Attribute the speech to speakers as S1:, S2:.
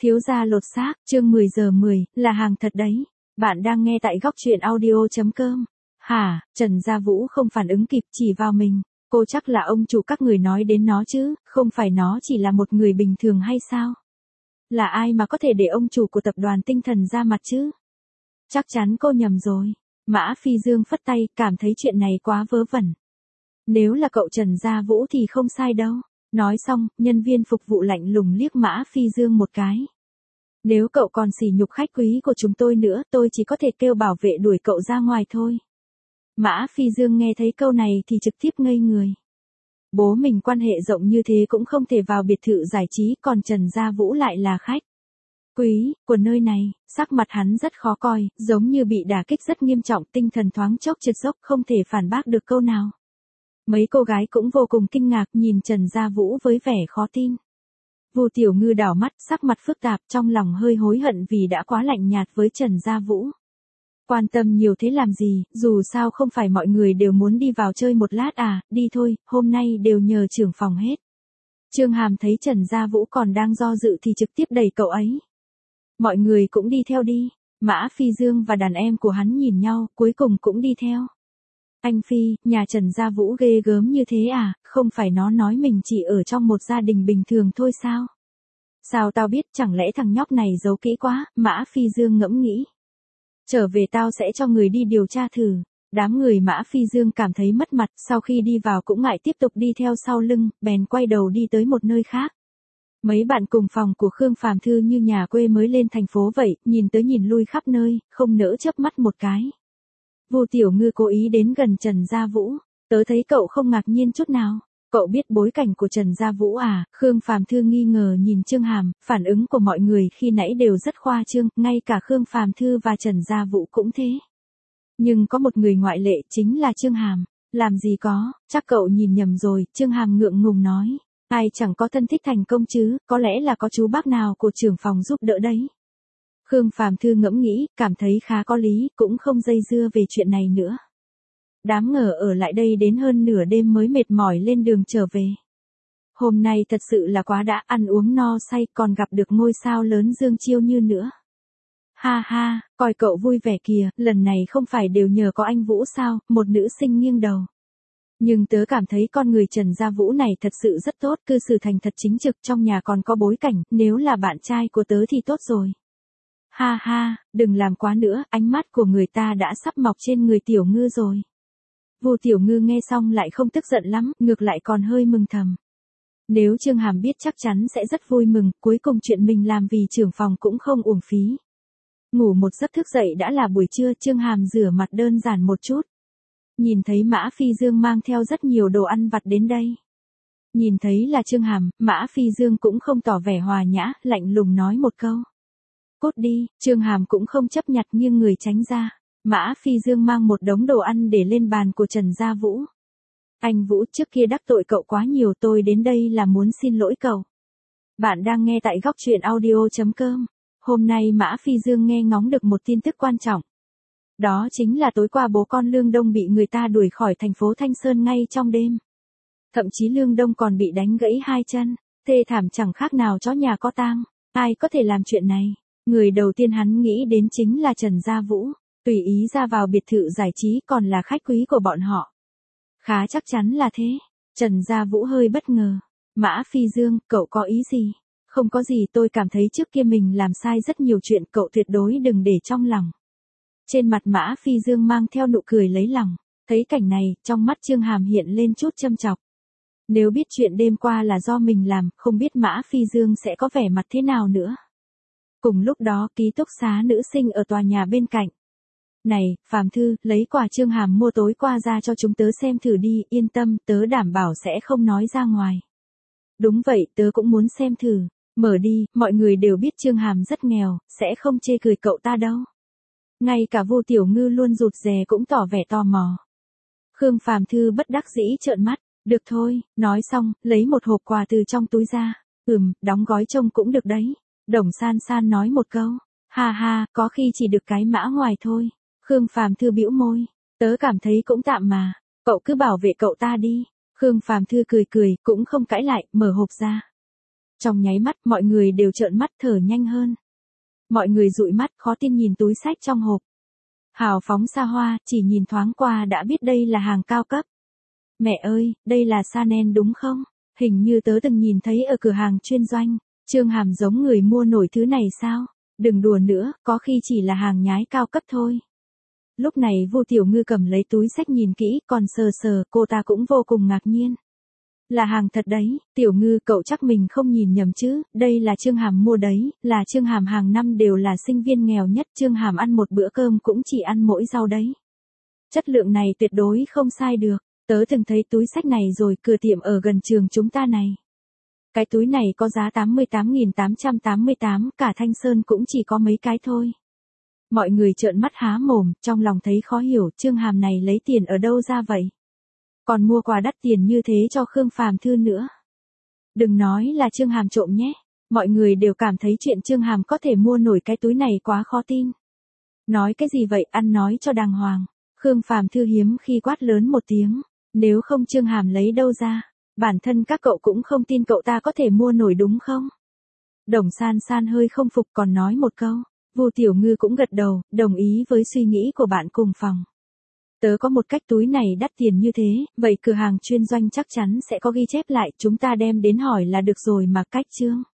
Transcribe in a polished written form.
S1: Thiếu gia lột xác, chương 10 giờ 10, là hàng thật đấy. Bạn đang nghe tại góc truyện audio.com. Hả, Trần Gia Vũ không phản ứng kịp, chỉ vào mình. Cô chắc là ông chủ các người nói đến nó chứ, không phải nó chỉ là một người bình thường hay sao? Là ai mà có thể để ông chủ của tập đoàn tinh thần ra mặt chứ? Chắc chắn cô nhầm rồi. Mã Phi Dương phất tay, cảm thấy chuyện này quá vớ vẩn. Nếu là cậu Trần Gia Vũ thì không sai đâu. Nói xong, nhân viên phục vụ lạnh lùng liếc Mã Phi Dương một cái. Nếu cậu còn sỉ nhục khách quý của chúng tôi nữa, tôi chỉ có thể kêu bảo vệ đuổi cậu ra ngoài thôi. Mã Phi Dương nghe thấy câu này thì trực tiếp ngây người. Bố mình quan hệ rộng như thế cũng không thể vào biệt thự giải trí, còn Trần Gia Vũ lại là khách quý của nơi này. Sắc mặt hắn rất khó coi, giống như bị đả kích rất nghiêm trọng, tinh thần thoáng chốc trượt dốc, không thể phản bác được câu nào. Mấy cô gái cũng vô cùng kinh ngạc nhìn Trần Gia Vũ với vẻ khó tin. Vu Tiểu Ngư đảo mắt, sắc mặt phức tạp, trong lòng hơi hối hận vì đã quá lạnh nhạt với Trần Gia Vũ. Quan tâm nhiều thế làm gì, dù sao không phải mọi người đều muốn đi vào chơi một lát à, đi thôi, hôm nay đều nhờ trưởng phòng hết. Trương Hàm thấy Trần Gia Vũ còn đang do dự thì trực tiếp đẩy cậu ấy. Mọi người cũng đi theo đi. Mã Phi Dương và đàn em của hắn nhìn nhau, cuối cùng cũng đi theo. Anh Phi, nhà Trần Gia Vũ ghê gớm như thế à, không phải nó nói mình chỉ ở trong một gia đình bình thường thôi sao? Sao tao biết, chẳng lẽ thằng nhóc này giấu kỹ quá, Mã Phi Dương ngẫm nghĩ. Trở về tao sẽ cho người đi điều tra thử. Đám người Mã Phi Dương cảm thấy mất mặt, sau khi đi vào cũng ngại tiếp tục đi theo sau lưng, bèn quay đầu đi tới một nơi khác. Mấy bạn cùng phòng của Khương Phàm Thư như nhà quê mới lên thành phố vậy, nhìn tới nhìn lui khắp nơi, không nỡ chớp mắt một cái. Vu Tiểu Ngư cố ý đến gần Trần Gia Vũ, tớ thấy cậu không ngạc nhiên chút nào. Cậu biết bối cảnh của Trần Gia Vũ à? Khương Phàm Thư nghi ngờ nhìn Trương Hàm, phản ứng của mọi người khi nãy đều rất khoa trương, ngay cả Khương Phàm Thư và Trần Gia Vũ cũng thế. Nhưng có một người ngoại lệ, chính là Trương Hàm. Làm gì có, chắc cậu nhìn nhầm rồi, Trương Hàm ngượng ngùng nói. Ai chẳng có thân thích thành công chứ, có lẽ là có chú bác nào của trưởng phòng giúp đỡ đấy. Khương Phàm Thư ngẫm nghĩ, cảm thấy khá có lý, cũng không dây dưa về chuyện này nữa. Đám ngờ ở lại đây đến hơn nửa đêm mới mệt mỏi lên đường trở về. Hôm nay thật sự là quá đã, ăn uống no say, còn gặp được ngôi sao lớn Dương Chiêu Như nữa. Ha ha, coi cậu vui vẻ kìa, lần này không phải đều nhờ có anh Vũ sao, một nữ sinh nghiêng đầu. Nhưng tớ cảm thấy con người Trần Gia Vũ này thật sự rất tốt, cư xử thành thật chính trực, trong nhà còn có bối cảnh, nếu là bạn trai của tớ thì tốt rồi. Ha ha, đừng làm quá nữa, ánh mắt của người ta đã sắp mọc trên người Tiểu Ngư rồi. Vu Tiểu Ngư nghe xong lại không tức giận lắm, ngược lại còn hơi mừng thầm. Nếu Trương Hàm biết chắc chắn sẽ rất vui mừng, cuối cùng chuyện mình làm vì trưởng phòng cũng không uổng phí. Ngủ một giấc thức dậy đã là buổi trưa, Trương Hàm rửa mặt đơn giản một chút. Nhìn thấy Mã Phi Dương mang theo rất nhiều đồ ăn vặt đến đây. Nhìn thấy là Trương Hàm, Mã Phi Dương cũng không tỏ vẻ hòa nhã, lạnh lùng nói một câu. Cút đi, Trương Hàm cũng không chấp nhặt nghiêng người tránh ra. Mã Phi Dương mang một đống đồ ăn để lên bàn của Trần Gia Vũ. Anh Vũ, trước kia đắc tội cậu quá nhiều, tôi đến đây là muốn xin lỗi cậu. Bạn đang nghe tại góc truyện audio.com. Hôm nay Mã Phi Dương nghe ngóng được một tin tức quan trọng. Đó chính là tối qua bố con Lương Đông bị người ta đuổi khỏi thành phố Thanh Sơn ngay trong đêm. Thậm chí Lương Đông còn bị đánh gãy hai chân, thê thảm chẳng khác nào chó nhà có tang. Ai có thể làm chuyện này? Người đầu tiên hắn nghĩ đến chính là Trần Gia Vũ, tùy ý ra vào biệt thự giải trí, còn là khách quý của bọn họ. Khá chắc chắn là thế. Trần Gia Vũ hơi bất ngờ. Mã Phi Dương, cậu có ý gì? Không có gì, tôi cảm thấy trước kia mình làm sai rất nhiều chuyện, cậu tuyệt đối đừng để trong lòng. Trên mặt Mã Phi Dương mang theo nụ cười lấy lòng. Thấy cảnh này, trong mắt Trương Hàm hiện lên chút châm chọc. Nếu biết chuyện đêm qua là do mình làm, không biết Mã Phi Dương sẽ có vẻ mặt thế nào nữa. Cùng lúc đó, ký túc xá nữ sinh ở tòa nhà bên cạnh. Này, Phàm Thư, lấy quà Trương Hàm mua tối qua ra cho chúng tớ xem thử đi, yên tâm, tớ đảm bảo sẽ không nói ra ngoài. Đúng vậy, tớ cũng muốn xem thử. Mở đi, mọi người đều biết Trương Hàm rất nghèo, sẽ không chê cười cậu ta đâu. Ngay cả Vu Tiểu Ngư luôn rụt rè cũng tỏ vẻ tò mò. Khương Phàm Thư bất đắc dĩ trợn mắt, được thôi, nói xong, lấy một hộp quà từ trong túi ra. Đóng gói trông cũng được đấy. Đồng San San nói một câu. Ha ha, có khi chỉ được cái mã ngoài thôi. Khương Phàm Thư bĩu môi. Tớ cảm thấy cũng tạm mà. Cậu cứ bảo vệ cậu ta đi. Khương Phàm Thư cười cười, cũng không cãi lại, mở hộp ra. Trong nháy mắt mọi người đều trợn mắt thở nhanh hơn. Mọi người dụi mắt khó tin nhìn túi xách trong hộp. Hào phóng xa hoa, chỉ nhìn thoáng qua đã biết đây là hàng cao cấp. Mẹ ơi, đây là Chanel đúng không? Hình như tớ từng nhìn thấy ở cửa hàng chuyên doanh. Trương Hàm giống người mua nổi thứ này sao? Đừng đùa nữa, có khi chỉ là hàng nhái cao cấp thôi. Lúc này Vu Tiểu Ngư cầm lấy túi xách nhìn kỹ, còn sờ sờ, cô ta cũng vô cùng ngạc nhiên. Là hàng thật đấy, Tiểu Ngư cậu chắc mình không nhìn nhầm chứ, đây là Trương Hàm mua đấy, là Trương Hàm hàng năm đều là sinh viên nghèo nhất, Trương Hàm ăn một bữa cơm cũng chỉ ăn mỗi rau đấy. Chất lượng này tuyệt đối không sai được, tớ từng thấy túi xách này rồi, cửa tiệm ở gần trường chúng ta này. Cái túi này có giá 88.888, cả Thanh Sơn cũng chỉ có mấy cái thôi. Mọi người trợn mắt há mồm, trong lòng thấy khó hiểu, Trương Hàm này lấy tiền ở đâu ra vậy? Còn mua quà đắt tiền như thế cho Khương Phàm Thư nữa. Đừng nói là Trương Hàm trộm nhé, mọi người đều cảm thấy chuyện Trương Hàm có thể mua nổi cái túi này quá khó tin. Nói cái gì vậy, ăn nói cho đàng hoàng. Khương Phàm Thư hiếm khi quát lớn một tiếng, nếu không Trương Hàm lấy đâu ra, bản thân các cậu cũng không tin cậu ta có thể mua nổi đúng không? Đồng San San hơi không phục còn nói một câu, Vu Tiểu Ngư cũng gật đầu, đồng ý với suy nghĩ của bạn cùng phòng. Tớ có một cách túi này đắt tiền như thế, vậy cửa hàng chuyên doanh chắc chắn sẽ có ghi chép lại, chúng ta đem đến hỏi là được rồi mà. Cách Trương